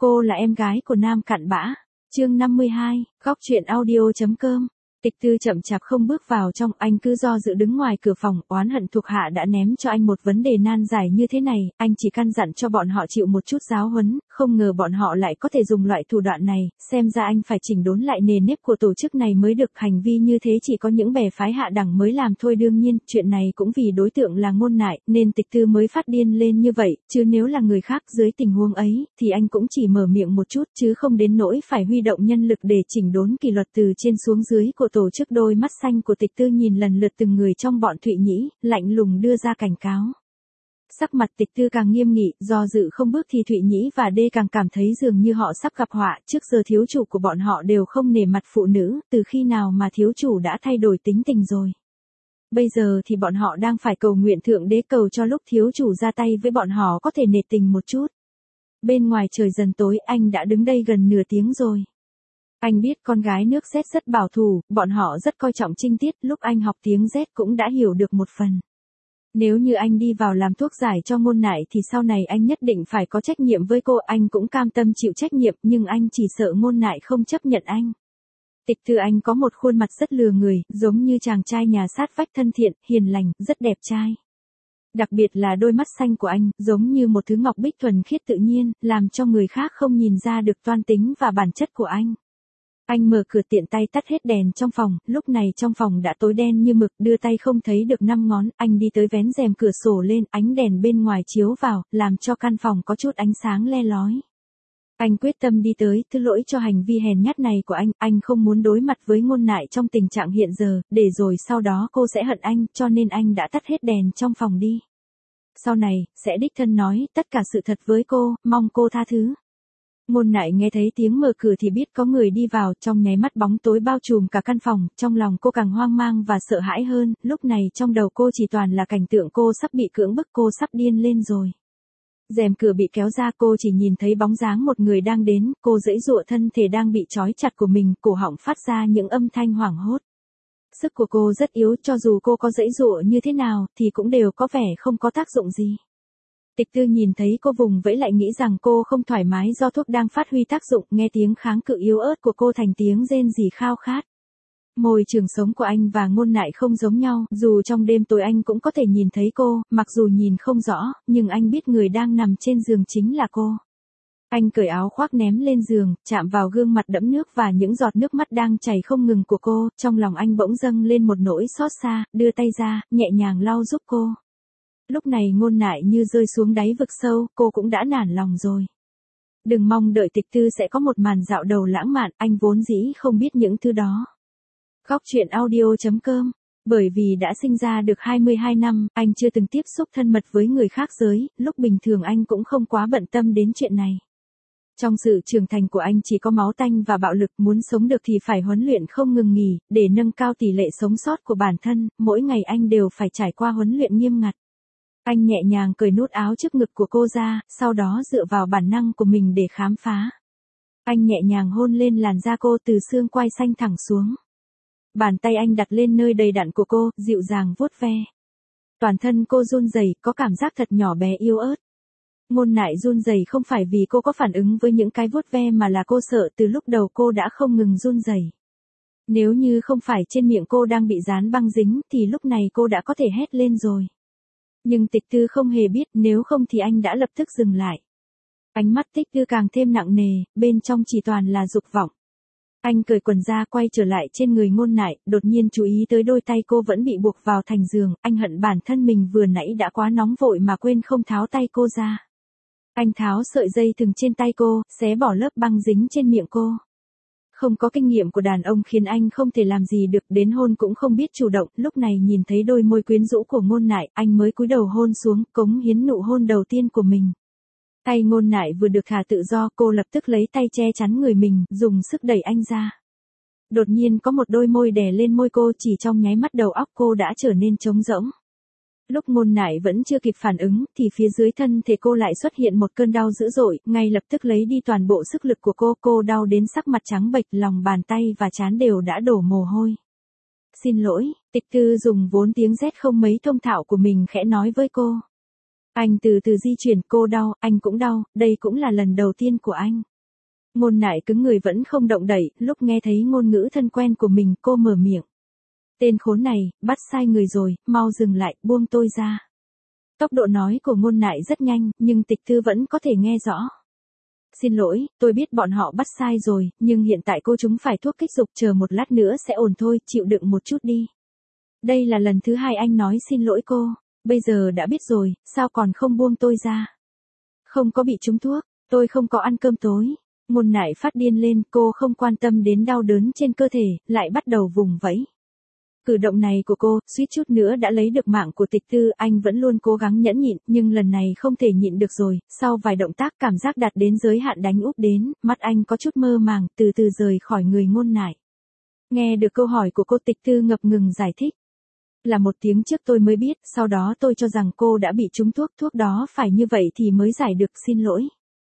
Cô là em gái của Nam Cặn Bã. Chương 52, góc truyện audio.com. Tịch Tư chậm chạp không bước vào trong, anh cứ do dự đứng ngoài cửa phòng, oán hận thuộc hạ đã ném cho anh một vấn đề nan giải như thế này, anh chỉ căn dặn cho bọn họ chịu một chút giáo huấn, không ngờ bọn họ lại có thể dùng loại thủ đoạn này, xem ra anh phải chỉnh đốn lại nề nếp của tổ chức này mới được, hành vi như thế chỉ có những bè phái hạ đẳng mới làm thôi, đương nhiên, chuyện này cũng vì đối tượng là Ngôn Nại, nên Tịch Tư mới phát điên lên như vậy, chứ nếu là người khác dưới tình huống ấy, thì anh cũng chỉ mở miệng một chút chứ không đến nỗi phải huy động nhân lực để chỉnh đốn kỷ luật từ trên xuống dưới của tổ chức. Đôi mắt xanh của Tịch Tư nhìn lần lượt từng người trong bọn Thụy Nhĩ, lạnh lùng đưa ra cảnh cáo. Sắc mặt Tịch Tư càng nghiêm nghị, do dự không bước thì Thụy Nhĩ và Đê càng cảm thấy dường như họ sắp gặp họa, trước giờ thiếu chủ của bọn họ đều không nể mặt phụ nữ, từ khi nào mà thiếu chủ đã thay đổi tính tình rồi. Bây giờ thì bọn họ đang phải cầu nguyện Thượng Đế cầu cho lúc thiếu chủ ra tay với bọn họ có thể nể tình một chút. Bên ngoài trời dần tối, anh đã đứng đây gần nửa tiếng rồi. Anh biết con gái nước Z rất bảo thủ, bọn họ rất coi trọng trinh tiết, lúc anh học tiếng Z cũng đã hiểu được một phần. Nếu như anh đi vào làm thuốc giải cho Ngôn Nại thì sau này anh nhất định phải có trách nhiệm với cô, anh cũng cam tâm chịu trách nhiệm, nhưng anh chỉ sợ Ngôn Nại không chấp nhận anh. Tịch Tư anh có một khuôn mặt rất lừa người, giống như chàng trai nhà sát vách thân thiện, hiền lành, rất đẹp trai. Đặc biệt là đôi mắt xanh của anh, giống như một thứ ngọc bích thuần khiết tự nhiên, làm cho người khác không nhìn ra được toan tính và bản chất của anh. Anh mở cửa tiện tay tắt hết đèn trong phòng, lúc này trong phòng đã tối đen như mực, đưa tay không thấy được 5 ngón, anh đi tới vén rèm cửa sổ lên, ánh đèn bên ngoài chiếu vào, làm cho căn phòng có chút ánh sáng le lói. Anh quyết tâm đi tới, thứ lỗi cho hành vi hèn nhát này của anh không muốn đối mặt với Ngôn Nại trong tình trạng hiện giờ, để rồi sau đó cô sẽ hận anh, cho nên anh đã tắt hết đèn trong phòng đi. Sau này, sẽ đích thân nói tất cả sự thật với cô, mong cô tha thứ. Ngôn Nại nghe thấy tiếng mở cửa thì biết có người đi vào, trong nháy mắt bóng tối bao trùm cả căn phòng, trong lòng cô càng hoang mang và sợ hãi hơn, lúc này trong đầu cô chỉ toàn là cảnh tượng cô sắp bị cưỡng bức, cô sắp điên lên rồi. Rèm cửa bị kéo ra, cô chỉ nhìn thấy bóng dáng một người đang đến, cô giãy giụa thân thể đang bị trói chặt của mình, cổ họng phát ra những âm thanh hoảng hốt. Sức của cô rất yếu, cho dù cô có giãy giụa như thế nào, thì cũng đều có vẻ không có tác dụng gì. Tịch Tư nhìn thấy cô vùng vẫy lại nghĩ rằng cô không thoải mái do thuốc đang phát huy tác dụng, nghe tiếng kháng cự yếu ớt của cô thành tiếng rên rỉ khao khát. Môi trường sống của anh và Ngôn Nại không giống nhau, dù trong đêm tối anh cũng có thể nhìn thấy cô, mặc dù nhìn không rõ, nhưng anh biết người đang nằm trên giường chính là cô. Anh cởi áo khoác ném lên giường, chạm vào gương mặt đẫm nước và những giọt nước mắt đang chảy không ngừng của cô, trong lòng anh bỗng dâng lên một nỗi xót xa, đưa tay ra, nhẹ nhàng lau giúp cô. Lúc này Ngôn Nại như rơi xuống đáy vực sâu, cô cũng đã nản lòng rồi. Đừng mong đợi Tịch Tư sẽ có một màn dạo đầu lãng mạn, anh vốn dĩ không biết những thứ đó. Góc truyện audio.com. Bởi vì đã sinh ra được 22 năm, anh chưa từng tiếp xúc thân mật với người khác giới, lúc bình thường anh cũng không quá bận tâm đến chuyện này. Trong sự trưởng thành của anh chỉ có máu tanh và bạo lực, muốn sống được thì phải huấn luyện không ngừng nghỉ, để nâng cao tỷ lệ sống sót của bản thân, mỗi ngày anh đều phải trải qua huấn luyện nghiêm ngặt. Anh nhẹ nhàng cởi nút áo trước ngực của cô ra, sau đó dựa vào bản năng của mình để khám phá. Anh nhẹ nhàng hôn lên làn da cô từ xương quai xanh thẳng xuống. Bàn tay anh đặt lên nơi đầy đặn của cô, dịu dàng vuốt ve. Toàn thân cô run rẩy, có cảm giác thật nhỏ bé yếu ớt. Ngôn Nại run rẩy không phải vì cô có phản ứng với những cái vuốt ve mà là cô sợ từ lúc đầu cô đã không ngừng run rẩy. Nếu như không phải trên miệng cô đang bị dán băng dính thì lúc này cô đã có thể hét lên rồi. Nhưng Tịch Tư không hề biết, nếu không thì anh đã lập tức dừng lại. Ánh mắt Tịch Tư càng thêm nặng nề, bên trong chỉ toàn là dục vọng. Anh cởi quần ra quay trở lại trên người Ngôn Nại, đột nhiên chú ý tới đôi tay cô vẫn bị buộc vào thành giường, anh hận bản thân mình vừa nãy đã quá nóng vội mà quên không tháo tay cô ra. Anh tháo sợi dây thừng trên tay cô, xé bỏ lớp băng dính trên miệng cô. Không có kinh nghiệm của đàn ông khiến anh không thể làm gì được, đến hôn cũng không biết chủ động, lúc này nhìn thấy đôi môi quyến rũ của Ngôn Nại, anh mới cúi đầu hôn xuống, cống hiến nụ hôn đầu tiên của mình. Tay Ngôn Nại vừa được thả tự do, cô lập tức lấy tay che chắn người mình, dùng sức đẩy anh ra. Đột nhiên có một đôi môi đè lên môi cô, chỉ trong nháy mắt đầu óc cô đã trở nên trống rỗng. Lúc Ngôn Nại vẫn chưa kịp phản ứng, thì phía dưới thân thể cô lại xuất hiện một cơn đau dữ dội, ngay lập tức lấy đi toàn bộ sức lực của cô đau đến sắc mặt trắng bệch, lòng bàn tay và trán đều đã đổ mồ hôi. Xin lỗi, Tịch Tư dùng vốn tiếng Z không mấy thông thạo của mình khẽ nói với cô. Anh từ từ di chuyển, cô đau, anh cũng đau, đây cũng là lần đầu tiên của anh. Ngôn Nại cứng người vẫn không động đậy, lúc nghe thấy ngôn ngữ thân quen của mình cô mở miệng. Tên khốn này, bắt sai người rồi, mau dừng lại, buông tôi ra. Tốc độ nói của Ngôn Nại rất nhanh, nhưng Tịch Thư vẫn có thể nghe rõ. Xin lỗi, tôi biết bọn họ bắt sai rồi, nhưng hiện tại cô chúng phải thuốc kích dục, chờ một lát nữa sẽ ổn thôi, chịu đựng một chút đi. Đây là lần thứ 2 anh nói xin lỗi cô, bây giờ đã biết rồi, sao còn không buông tôi ra? Không có bị trúng thuốc, tôi không có ăn cơm tối. Ngôn Nại phát điên lên, cô không quan tâm đến đau đớn trên cơ thể, lại bắt đầu vùng vẫy. Cử động này của cô, suýt chút nữa đã lấy được mạng của Tịch Thư, anh vẫn luôn cố gắng nhẫn nhịn, nhưng lần này không thể nhịn được rồi, sau vài động tác cảm giác đạt đến giới hạn đánh úp đến, mắt anh có chút mơ màng, từ từ rời khỏi người Ngôn Nại. Nghe được câu hỏi của cô, Tịch Thư ngập ngừng giải thích. Là 1 tiếng trước tôi mới biết, sau đó tôi cho rằng cô đã bị trúng thuốc, thuốc đó phải như vậy thì mới giải được, xin lỗi.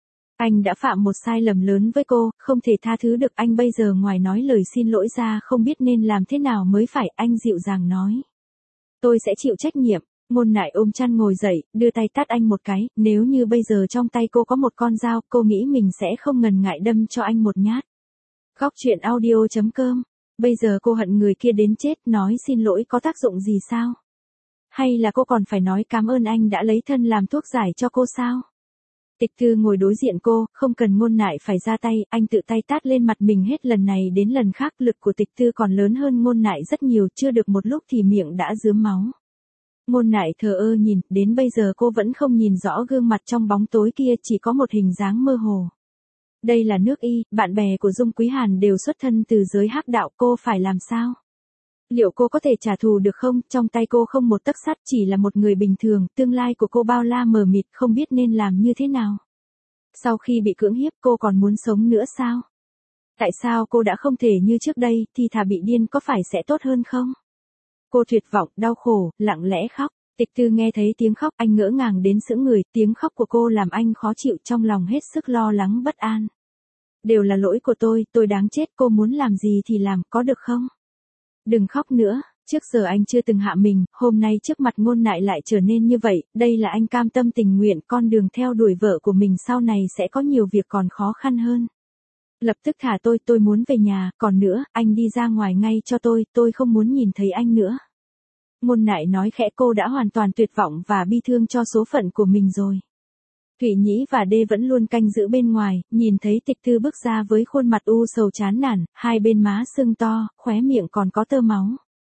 Anh đã phạm một sai lầm lớn với cô, không thể tha thứ được, anh bây giờ ngoài nói lời xin lỗi ra không biết nên làm thế nào mới phải, anh dịu dàng nói. Tôi sẽ chịu trách nhiệm. Ngôn Nại ôm chăn ngồi dậy, đưa tay tát anh một cái, nếu như bây giờ trong tay cô có một con dao, cô nghĩ mình sẽ không ngần ngại đâm cho anh một nhát. Góc truyện audio.com. Bây giờ cô hận người kia đến chết, nói xin lỗi có tác dụng gì sao? Hay là cô còn phải nói cảm ơn anh đã lấy thân làm thuốc giải cho cô sao? Tịch Thư ngồi đối diện cô, không cần Ngôn Nại phải ra tay, anh tự tay tát lên mặt mình hết lần này đến lần khác, lực của Tịch Thư còn lớn hơn Ngôn Nại rất nhiều, chưa được một lúc thì miệng đã rướm máu. Ngôn Nại thờ ơ nhìn, đến bây giờ cô vẫn không nhìn rõ gương mặt trong bóng tối kia, chỉ có một hình dáng mơ hồ. Đây là nước Y, bạn bè của Dung Quý Hàn đều xuất thân từ giới hắc đạo, cô phải làm sao? Liệu cô có thể trả thù được không? Trong tay cô không một tấc sắt, chỉ là một người bình thường, tương lai của cô bao la mờ mịt, không biết nên làm như thế nào. Sau khi bị cưỡng hiếp cô còn muốn sống nữa sao? Tại sao cô đã không thể như trước đây, thì thà bị điên có phải sẽ tốt hơn không? Cô tuyệt vọng, đau khổ, lặng lẽ khóc. Tịch Thư nghe thấy tiếng khóc, anh ngỡ ngàng đến sững người, tiếng khóc của cô làm anh khó chịu, trong lòng hết sức lo lắng bất an. Đều là lỗi của tôi đáng chết, cô muốn làm gì thì làm, có được không? Đừng khóc nữa, trước giờ anh chưa từng hạ mình, hôm nay trước mặt Ngôn Nại lại trở nên như vậy, đây là anh cam tâm tình nguyện, con đường theo đuổi vợ của mình sau này sẽ có nhiều việc còn khó khăn hơn. Lập tức thả tôi muốn về nhà, còn nữa, anh đi ra ngoài ngay cho tôi không muốn nhìn thấy anh nữa. Ngôn Nại nói khẽ, cô đã hoàn toàn tuyệt vọng và bi thương cho số phận của mình rồi. Thụy Nhĩ và Đê vẫn luôn canh giữ bên ngoài, nhìn thấy Tịch Thư bước ra với khuôn mặt u sầu chán nản, hai bên má sưng to, khóe miệng còn có tơ máu.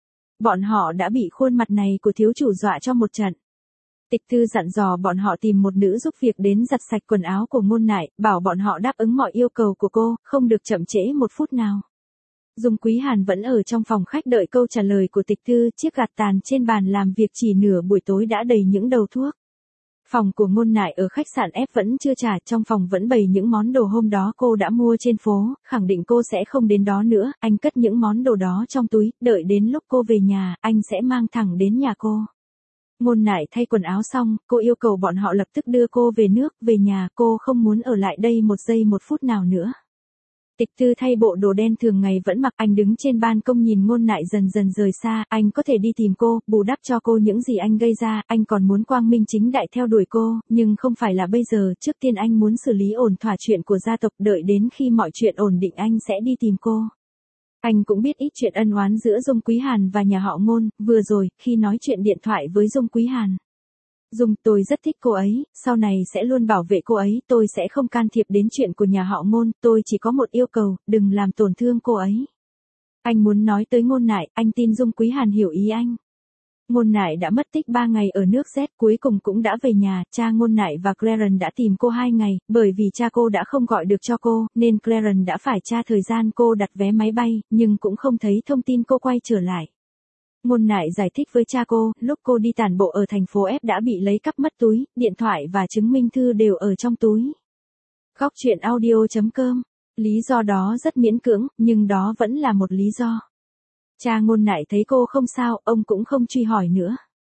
Bọn họ đã bị khuôn mặt này của thiếu chủ dọa cho một trận. Tịch Thư dặn dò bọn họ tìm một nữ giúp việc đến giặt sạch quần áo của Ngôn Nại, bảo bọn họ đáp ứng mọi yêu cầu của cô, không được chậm trễ một phút nào. Dung Quý Hàn vẫn ở trong phòng khách đợi câu trả lời của Tịch Thư, chiếc gạt tàn trên bàn làm việc chỉ nửa buổi tối đã đầy những đầu thuốc. Phòng của Ngôn Nại ở khách sạn F vẫn chưa trả, trong phòng vẫn bày những món đồ hôm đó cô đã mua trên phố, khẳng định cô sẽ không đến đó nữa, anh cất những món đồ đó trong túi, đợi đến lúc cô về nhà, anh sẽ mang thẳng đến nhà cô. Ngôn Nại thay quần áo xong, cô yêu cầu bọn họ lập tức đưa cô về nước, về nhà, cô không muốn ở lại đây một giây một phút nào nữa. Tịch Thư thay bộ đồ đen thường ngày vẫn mặc, anh đứng trên ban công nhìn Ngôn Nại dần dần rời xa, anh có thể đi tìm cô, bù đắp cho cô những gì anh gây ra, anh còn muốn quang minh chính đại theo đuổi cô, nhưng không phải là bây giờ, trước tiên anh muốn xử lý ổn thỏa chuyện của gia tộc, đợi đến khi mọi chuyện ổn định anh sẽ đi tìm cô. Anh cũng biết ít chuyện ân oán giữa Dung Quý Hàn và nhà họ Ngôn, vừa rồi, khi nói chuyện điện thoại với Dung Quý Hàn. Dung, tôi rất thích cô ấy, sau này sẽ luôn bảo vệ cô ấy, tôi sẽ không can thiệp đến chuyện của nhà họ Ngôn, tôi chỉ có một yêu cầu, đừng làm tổn thương cô ấy. Anh muốn nói tới Ngôn Nại, anh tin Dung Quý Hàn hiểu ý anh. Ngôn Nại đã mất tích 3 ngày ở nước Z, cuối cùng cũng đã về nhà, cha Ngôn Nại và Clarence đã tìm cô 2 ngày, bởi vì cha cô đã không gọi được cho cô, nên Clarence đã phải tra thời gian cô đặt vé máy bay, nhưng cũng không thấy thông tin cô quay trở lại. Ngôn Nại giải thích với cha cô, lúc cô đi tản bộ ở thành phố F đã bị lấy cắp mất túi, điện thoại và chứng minh thư đều ở trong túi. Góc truyện audio.com. Lý do đó rất miễn cưỡng, nhưng đó vẫn là một lý do. Cha Ngôn Nại thấy cô không sao, ông cũng không truy hỏi nữa.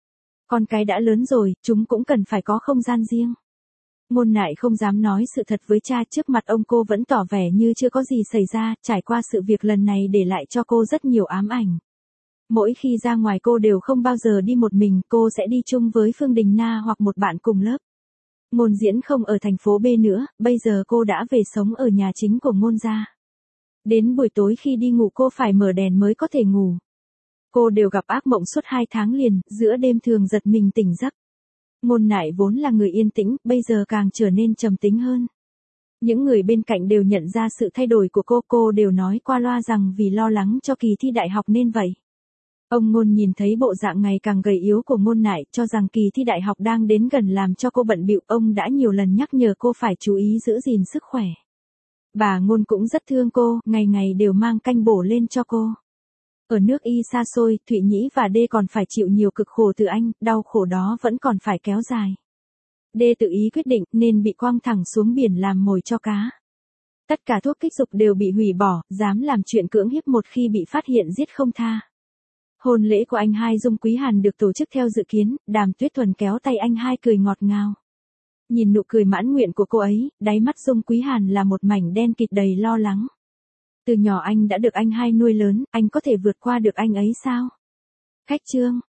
Con cái đã lớn rồi, chúng cũng cần phải có không gian riêng. Ngôn Nại không dám nói sự thật với cha, trước mặt ông cô vẫn tỏ vẻ như chưa có gì xảy ra, trải qua sự việc lần này để lại cho cô rất nhiều ám ảnh. Mỗi khi ra ngoài cô đều không bao giờ đi một mình, cô sẽ đi chung với Phương Đình Na hoặc một bạn cùng lớp. Ngôn Diễn không ở thành phố B nữa, bây giờ cô đã về sống ở nhà chính của Ngôn gia. Đến buổi tối khi đi ngủ cô phải mở đèn mới có thể ngủ. Cô đều gặp ác mộng suốt 2 tháng liền, giữa đêm thường giật mình tỉnh giấc. Ngôn Nại vốn là người yên tĩnh, bây giờ càng trở nên trầm tính hơn. Những người bên cạnh đều nhận ra sự thay đổi của cô đều nói qua loa rằng vì lo lắng cho kỳ thi đại học nên vậy. Ông Ngôn nhìn thấy bộ dạng ngày càng gầy yếu của Ngôn Nại, cho rằng kỳ thi đại học đang đến gần làm cho cô bận bịu, ông đã nhiều lần nhắc nhở cô phải chú ý giữ gìn sức khỏe. Bà Ngôn cũng rất thương cô, ngày ngày đều mang canh bổ lên cho cô. Ở nước Y xa xôi, Thụy Nhĩ và D còn phải chịu nhiều cực khổ từ Anh, đau khổ đó vẫn còn phải kéo dài. D tự ý quyết định nên bị quăng thẳng xuống biển làm mồi cho cá. Tất cả thuốc kích dục đều bị hủy bỏ, dám làm chuyện cưỡng hiếp một khi bị phát hiện giết không tha. Hôn lễ của anh hai Dung Quý Hàn được tổ chức theo dự kiến, Đàm Tuyết Thuần kéo tay anh hai cười ngọt ngào. Nhìn nụ cười mãn nguyện của cô ấy, đáy mắt Dung Quý Hàn là một mảnh đen kịt đầy lo lắng. Từ nhỏ anh đã được anh hai nuôi lớn, anh có thể vượt qua được anh ấy sao? Khách trương.